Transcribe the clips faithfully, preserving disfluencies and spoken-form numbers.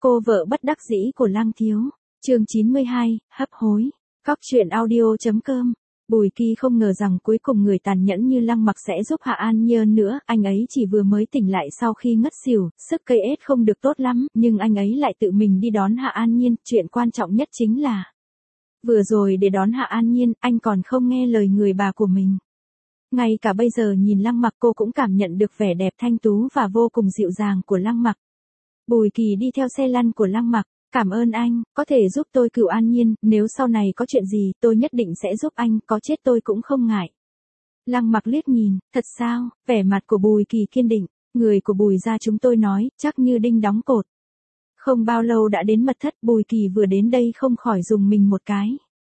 Cô vợ bất đắc dĩ của Lăng Thiếu. Chương chín mươi hai, hấp hối. Cóc truyện audio chấm com. Bùi Kỳ không ngờ rằng cuối cùng người tàn nhẫn như Lăng Mặc sẽ giúp Hạ An Nhi hơn nữa, anh ấy chỉ vừa mới tỉnh lại sau khi ngất xỉu, sức cây ết không được tốt lắm, nhưng anh ấy lại tự mình đi đón Hạ An Nhiên, chuyện quan trọng nhất chính là vừa rồi để đón Hạ An Nhiên, anh còn không nghe lời người bà của mình. Ngay cả bây giờ nhìn Lăng Mặc cô cũng cảm nhận được vẻ đẹp thanh tú và vô cùng dịu dàng của Lăng Mặc. Bùi Kỳ đi theo xe lăn của Lăng Mặc. Cảm ơn anh, có thể giúp tôi cứu An Nhiên, nếu sau này có chuyện gì tôi nhất định sẽ giúp anh, có chết tôi cũng không ngại. Lăng Mặc liếc nhìn, thật sao, vẻ mặt của Bùi Kỳ kiên định, người của Bùi gia chúng tôi nói, chắc như đinh đóng cột. Không bao lâu đã đến mật thất, Bùi Kỳ vừa đến đây không khỏi dùng mình một cái.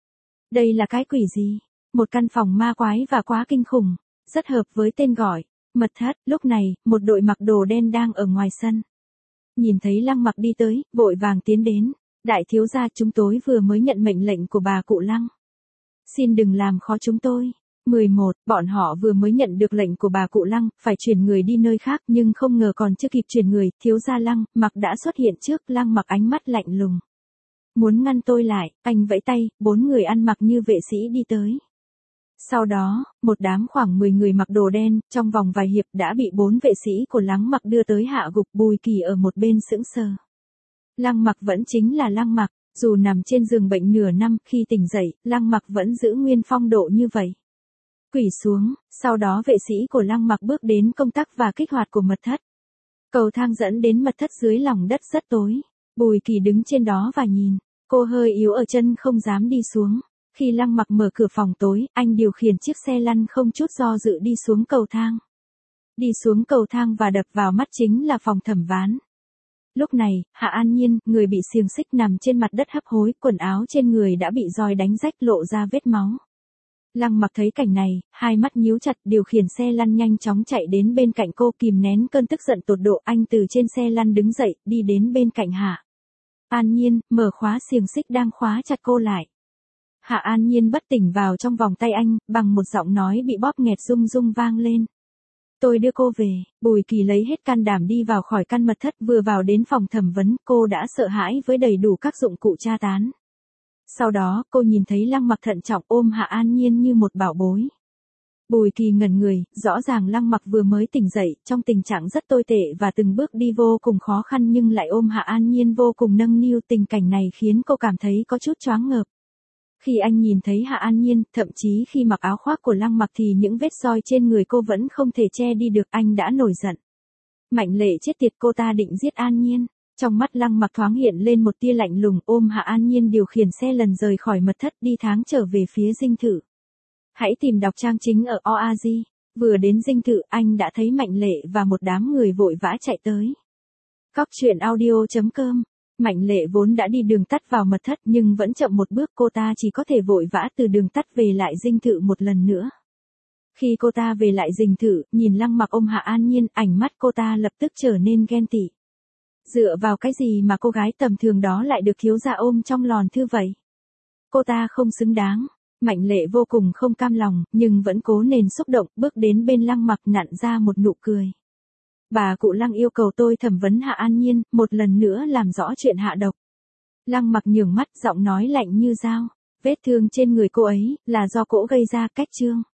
Đây là cái quỷ gì? Một căn phòng ma quái và quá kinh khủng, rất hợp với tên gọi, mật thất. Lúc này, một đội mặc đồ đen đang ở ngoài sân. Nhìn thấy Lăng Mặc đi tới, vội vàng tiến đến. Đại thiếu gia, chúng tôi vừa mới nhận mệnh lệnh của bà cụ Lăng. Xin đừng làm khó chúng tôi. mười một, bọn họ vừa mới nhận được lệnh của bà cụ Lăng, phải chuyển người đi nơi khác nhưng không ngờ còn chưa kịp chuyển người, thiếu gia Lăng Mặc đã xuất hiện trước. Lăng Mặc ánh mắt lạnh lùng. Muốn ngăn tôi lại, anh vẫy tay, bốn người ăn mặc như vệ sĩ đi tới. Sau đó, một đám khoảng mười người mặc đồ đen, trong vòng vài hiệp đã bị bốn vệ sĩ của Lăng Mặc đưa tới hạ gục. Bùi Kỳ ở một bên sững sờ. Lăng Mặc vẫn chính là Lăng Mặc, dù nằm trên giường bệnh nửa năm, khi tỉnh dậy, Lăng Mặc vẫn giữ nguyên phong độ như vậy. Quỳ xuống, sau đó vệ sĩ của Lăng Mặc bước đến công tắc và kích hoạt của mật thất. Cầu thang dẫn đến mật thất dưới lòng đất rất tối. Bùi Kỳ đứng trên đó và nhìn, cô hơi yếu ở chân không dám đi xuống. Khi Lăng Mặc mở cửa phòng tối, anh điều khiển chiếc xe lăn không chút do dự đi xuống cầu thang. Đi xuống cầu thang và đập vào mắt chính là phòng thẩm ván. Lúc này, Hạ An Nhiên, người bị xiềng xích nằm trên mặt đất hấp hối, quần áo trên người đã bị roi đánh rách lộ ra vết máu. Lăng Mặc thấy cảnh này, hai mắt nhíu chặt, điều khiển xe lăn nhanh chóng chạy đến bên cạnh cô, kìm nén cơn tức giận tột độ. Anh từ trên xe lăn đứng dậy, đi đến bên cạnh Hạ An Nhiên, mở khóa xiềng xích đang khóa chặt cô lại. Hạ An Nhiên bất tỉnh vào trong vòng tay anh, bằng một giọng nói bị bóp nghẹt rung rung vang lên. Tôi đưa cô về. Bùi Kỳ lấy hết can đảm đi vào khỏi căn mật thất, vừa vào đến phòng thẩm vấn, cô đã sợ hãi với đầy đủ các dụng cụ tra tán. Sau đó, cô nhìn thấy Lăng Mặc thận trọng ôm Hạ An Nhiên như một bảo bối. Bùi Kỳ ngẩn người, rõ ràng Lăng Mặc vừa mới tỉnh dậy, trong tình trạng rất tồi tệ và từng bước đi vô cùng khó khăn nhưng lại ôm Hạ An Nhiên vô cùng nâng niu. Tình cảnh này khiến cô cảm thấy có chút choáng ngợp. Khi anh nhìn thấy Hạ An Nhiên, thậm chí khi mặc áo khoác của Lăng Mặc thì những vết roi trên người cô vẫn không thể che đi được, anh đã nổi giận. Mạnh lệ chết tiệt, cô ta định giết An Nhiên. Trong mắt Lăng Mặc thoáng hiện lên một tia lạnh lùng, ôm Hạ An Nhiên điều khiển xe lần rời khỏi mật thất đi tháng trở về phía dinh thự. Hãy tìm đọc trang chính ở o a giê. Vừa đến dinh thự, anh đã thấy Mạnh lệ và một đám người vội vã chạy tới. Cóc truyện audio chấm com. Mạnh lệ vốn đã đi đường tắt vào mật thất nhưng vẫn chậm một bước, cô ta chỉ có thể vội vã từ đường tắt về lại dinh thự một lần nữa. Khi cô ta về lại dinh thự, nhìn Lăng Mặc ôm Hạ An Nhiên, ảnh mắt cô ta lập tức trở nên ghen tị. Dựa vào cái gì mà cô gái tầm thường đó lại được thiếu gia ôm trong lòn thư vậy? Cô ta không xứng đáng. Mạnh lệ vô cùng không cam lòng, nhưng vẫn cố nén xúc động, bước đến bên Lăng Mặc nặn ra một nụ cười. Bà cụ Lăng yêu cầu tôi thẩm vấn Hạ An Nhiên, một lần nữa làm rõ chuyện hạ độc. Lăng Mặc nhướng mắt, giọng nói lạnh như dao. Vết thương trên người cô ấy, là do cỗ gây ra, cách chương.